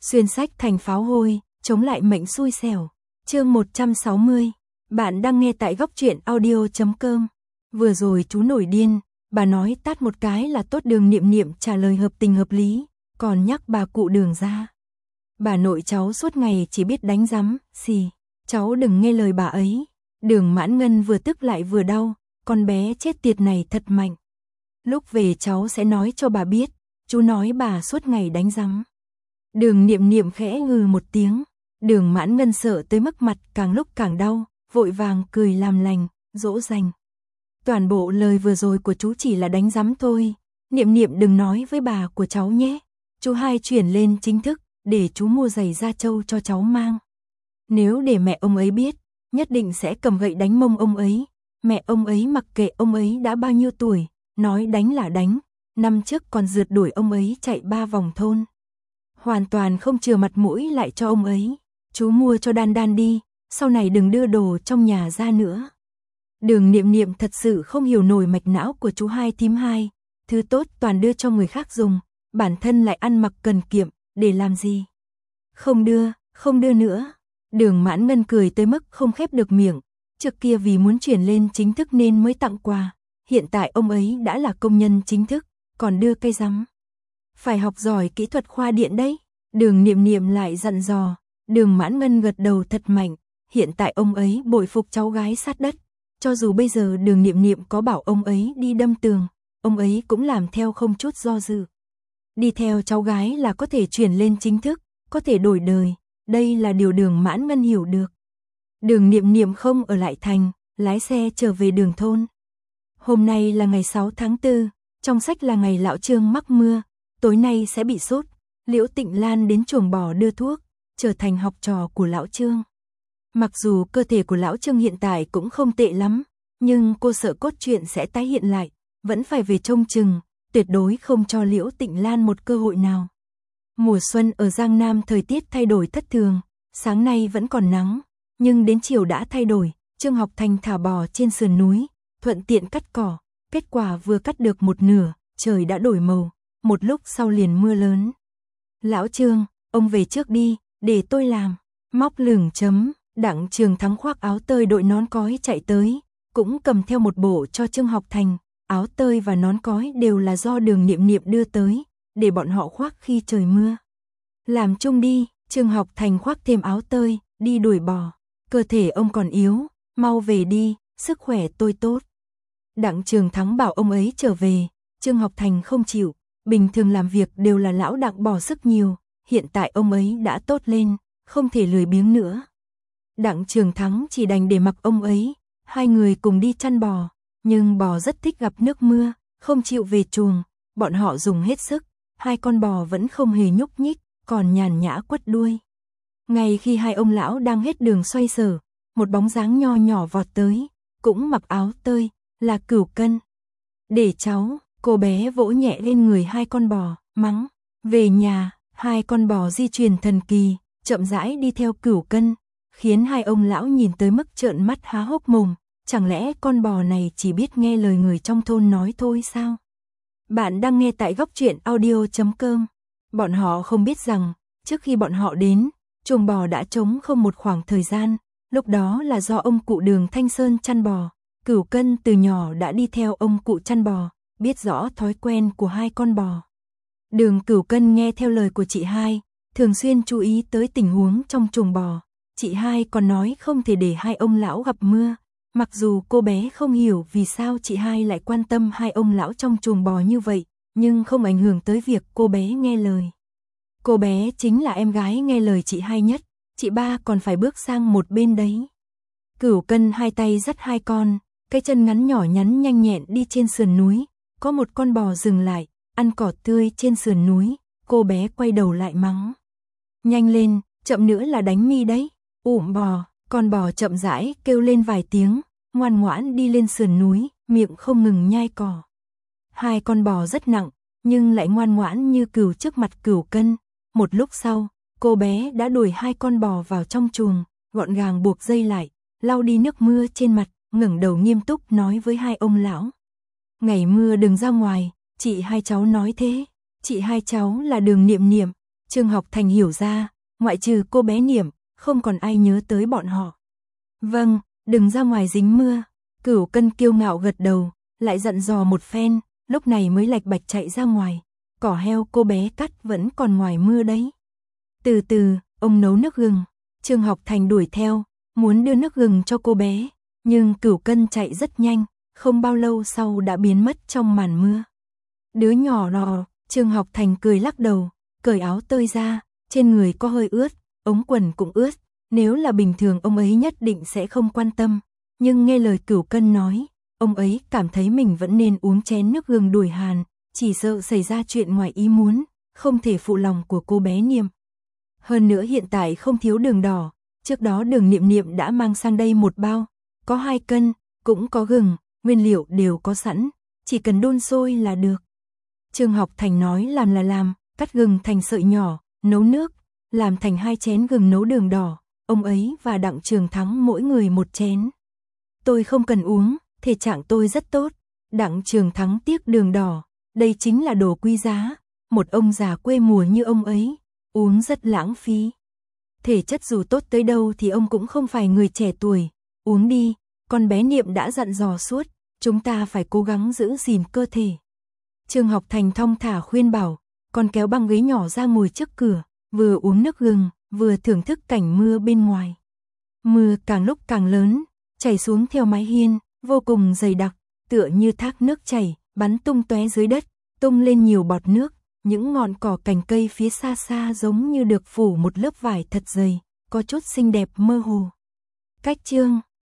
Xuyên sách thành pháo hôi, chống lại mệnh xui xẻo. Chương 160. Bạn đang nghe tại goctruyện.audio.com. Vừa rồi chú nổi điên, bà nói tát một cái là tốt. Đường Niệm Niệm trả lời hợp tình hợp lý, còn nhắc bà cụ Đường ra. Bà nội cháu suốt ngày chỉ biết đánh rắm, xì, cháu đừng nghe lời bà ấy. Đường Mãn Ngân vừa tức lại vừa đau, con bé chết tiệt này thật mạnh. Lúc về cháu sẽ nói cho bà biết, chú nói bà suốt ngày đánh rắm. Đường Niệm Niệm khẽ ngừ một tiếng, Đường Mãn Ngân sợ tới mức mặt càng lúc càng đau, vội vàng cười làm lành, dỗ dành. Toàn bộ lời vừa rồi của chú chỉ là đánh rắm thôi, Niệm Niệm đừng nói với bà của cháu nhé. Chú hai chuyển lên chính thức, để chú mua giày da trâu cho cháu mang. Nếu để mẹ ông ấy biết, nhất định sẽ cầm gậy đánh mông ông ấy. Mẹ ông ấy mặc kệ ông ấy đã bao nhiêu tuổi, nói đánh là đánh, năm trước còn rượt đuổi ông ấy chạy 3 vòng thôn. Hoàn toàn không chừa mặt mũi lại cho ông ấy. Chú mua cho Đan Đan đi, sau này đừng đưa đồ trong nhà ra nữa. Đường Niệm Niệm thật sự không hiểu nổi mạch não của chú hai thím hai, thứ tốt toàn đưa cho người khác dùng, bản thân lại ăn mặc cần kiệm, để làm gì? Không đưa nữa. Đường Mãn Ngân cười tới mức không khép được miệng, trước kia vì muốn chuyển lên chính thức nên mới tặng quà, hiện tại ông ấy đã là công nhân chính thức, còn đưa cây rắm. Phải học giỏi kỹ thuật khoa điện đấy. Đường Niệm Niệm lại dặn dò. Đường Mãn Ngân gật đầu thật mạnh, hiện tại ông ấy bội phục cháu gái sát đất. Cho dù bây giờ Đường Niệm Niệm có bảo ông ấy đi đâm tường, ông ấy cũng làm theo không chút do dự. Đi theo cháu gái là có thể chuyển lên chính thức, có thể đổi đời, đây là điều Đường Mãn Ngân hiểu được. Đường Niệm Niệm không ở lại thành, lái xe trở về đường thôn. Hôm nay là ngày 6 tháng 4, trong sách là ngày lão Trương mắc mưa, tối nay sẽ bị sốt. Liễu Tịnh Lan đến chuồng bò đưa thuốc, trở thành học trò của lão Trương. Mặc dù cơ thể của lão Trương hiện tại cũng không tệ lắm, nhưng cô sợ cốt truyện sẽ tái hiện lại, vẫn phải về trông chừng, tuyệt đối không cho Liễu Tịnh Lan một cơ hội nào. Mùa xuân ở Giang Nam thời tiết thay đổi thất thường, sáng nay vẫn còn nắng, nhưng đến chiều đã thay đổi. Trương Học Thành thả bò trên sườn núi, thuận tiện cắt cỏ, kết quả vừa cắt được một nửa, trời đã đổi màu, một lúc sau liền mưa lớn. Lão Trương, ông về trước đi, để tôi làm. Móc lửng chấm, Đặng Trường Thắng khoác áo tơi đội nón cói chạy tới, cũng cầm theo một bộ cho Trương Học Thành. Áo tơi và nón cói đều là do Đường Niệm Niệm đưa tới, để bọn họ khoác khi trời mưa. Làm chung đi, Trương Học Thành khoác thêm áo tơi, đi đuổi bò. Cơ thể ông còn yếu, mau về đi, sức khỏe tôi tốt. Đặng Trường Thắng bảo ông ấy trở về, Trương Học Thành không chịu. Bình thường làm việc đều là lão Đặng bỏ sức nhiều, hiện tại ông ấy đã tốt lên, không thể lười biếng nữa. Đặng Trường Thắng chỉ đành để mặc ông ấy, hai người cùng đi chăn bò, nhưng bò rất thích gặp nước mưa, không chịu về chuồng, bọn họ dùng hết sức, hai con bò vẫn không hề nhúc nhích, còn nhàn nhã quất đuôi. Ngay khi hai ông lão đang hết đường xoay sở, một bóng dáng nho nhỏ vọt tới, cũng mặc áo tơi, là Cửu Cân. Để cháu. Cô bé vỗ nhẹ lên người hai con bò, mắng. Về nhà, hai con bò di chuyển thần kỳ, chậm rãi đi theo Cửu Cân, khiến hai ông lão nhìn tới mức trợn mắt há hốc mồm. Chẳng lẽ con bò này chỉ biết nghe lời người trong thôn nói thôi sao? Bạn đang nghe tại goctruyện.audio.com. Bọn họ không biết rằng, trước khi bọn họ đến, chuồng bò đã trống không một khoảng thời gian, lúc đó là do ông cụ Đường Thanh Sơn chăn bò. Cửu Cân từ nhỏ đã đi theo ông cụ chăn bò, biết rõ thói quen của hai con bò. Đường Cửu Cân nghe theo lời của chị hai, thường xuyên chú ý tới tình huống trong chuồng bò. Chị hai còn nói không thể để hai ông lão gặp mưa. Mặc dù cô bé không hiểu vì sao chị hai lại quan tâm hai ông lão trong chuồng bò như vậy, nhưng không ảnh hưởng tới việc cô bé nghe lời. Cô bé chính là em gái nghe lời chị hai nhất, chị ba còn phải bước sang một bên đấy. Cửu Cân hai tay dắt hai con, cái chân ngắn nhỏ nhắn nhanh nhẹn đi trên sườn núi. Có một con bò dừng lại, ăn cỏ tươi trên sườn núi, cô bé quay đầu lại mắng. Nhanh lên, chậm nữa là đánh mi đấy. Bò, con bò chậm rãi kêu lên vài tiếng, ngoan ngoãn đi lên sườn núi, miệng không ngừng nhai cỏ. Hai con bò rất nặng, nhưng lại ngoan ngoãn như cừu trước mặt Cửu Cân. Một lúc sau, cô bé đã đuổi hai con bò vào trong chuồng, gọn gàng buộc dây lại, lau đi nước mưa trên mặt, ngẩng đầu nghiêm túc nói với hai ông lão. Ngày mưa đừng ra ngoài, chị hai cháu nói thế. Chị hai cháu là Đường Niệm Niệm, Trương Học Thành hiểu ra, ngoại trừ cô bé Niệm, không còn ai nhớ tới bọn họ. Vâng, đừng ra ngoài dính mưa. Cửu Cân kiêu ngạo gật đầu, lại dặn dò một phen, lúc này mới lạch bạch chạy ra ngoài. Cỏ heo cô bé cắt vẫn còn ngoài mưa đấy. Từ từ, ông nấu nước gừng. Trương Học Thành đuổi theo, muốn đưa nước gừng cho cô bé, nhưng Cửu Cân chạy rất nhanh, không bao lâu sau đã biến mất trong màn mưa. Đứa nhỏ nọ, Trương Học Thành cười lắc đầu, cởi áo tơi ra, trên người có hơi ướt, ống quần cũng ướt, nếu là bình thường ông ấy nhất định sẽ không quan tâm, nhưng nghe lời Cửu Cân nói, ông ấy cảm thấy mình vẫn nên uống chén nước gừng đuổi hàn, chỉ sợ xảy ra chuyện ngoài ý muốn, không thể phụ lòng của cô bé Niệm. Hơn nữa hiện tại không thiếu đường đỏ, trước đó Đường Niệm Niệm đã mang sang đây một bao, có 2 cân, cũng có gừng, nguyên liệu đều có sẵn, chỉ cần đun sôi là được. Trương Học Thành nói làm là làm, cắt gừng thành sợi nhỏ, nấu nước, làm thành 2 chén gừng nấu đường đỏ, ông ấy và Đặng Trường Thắng mỗi người 1 chén. Tôi không cần uống, thể trạng tôi rất tốt. Đặng Trường Thắng tiếc đường đỏ, đây chính là đồ quý giá, một ông già quê mùa như ông ấy, uống rất lãng phí. Thể chất dù tốt tới đâu thì ông cũng không phải người trẻ tuổi, uống đi, con bé Niệm đã dặn dò suốt, chúng ta phải cố gắng giữ gìn cơ thể. Trương Học Thành thong thả khuyên bảo, còn kéo băng ghế nhỏ ra ngồi trước cửa, vừa uống nước gừng, vừa thưởng thức cảnh mưa bên ngoài. Mưa càng lúc càng lớn, chảy xuống theo mái hiên, vô cùng dày đặc, tựa như thác nước chảy, bắn tung tóe dưới đất, tung lên nhiều bọt nước, những ngọn cỏ cành cây phía xa xa giống như được phủ một lớp vải thật dày, có chút xinh đẹp mơ hồ. Cách chương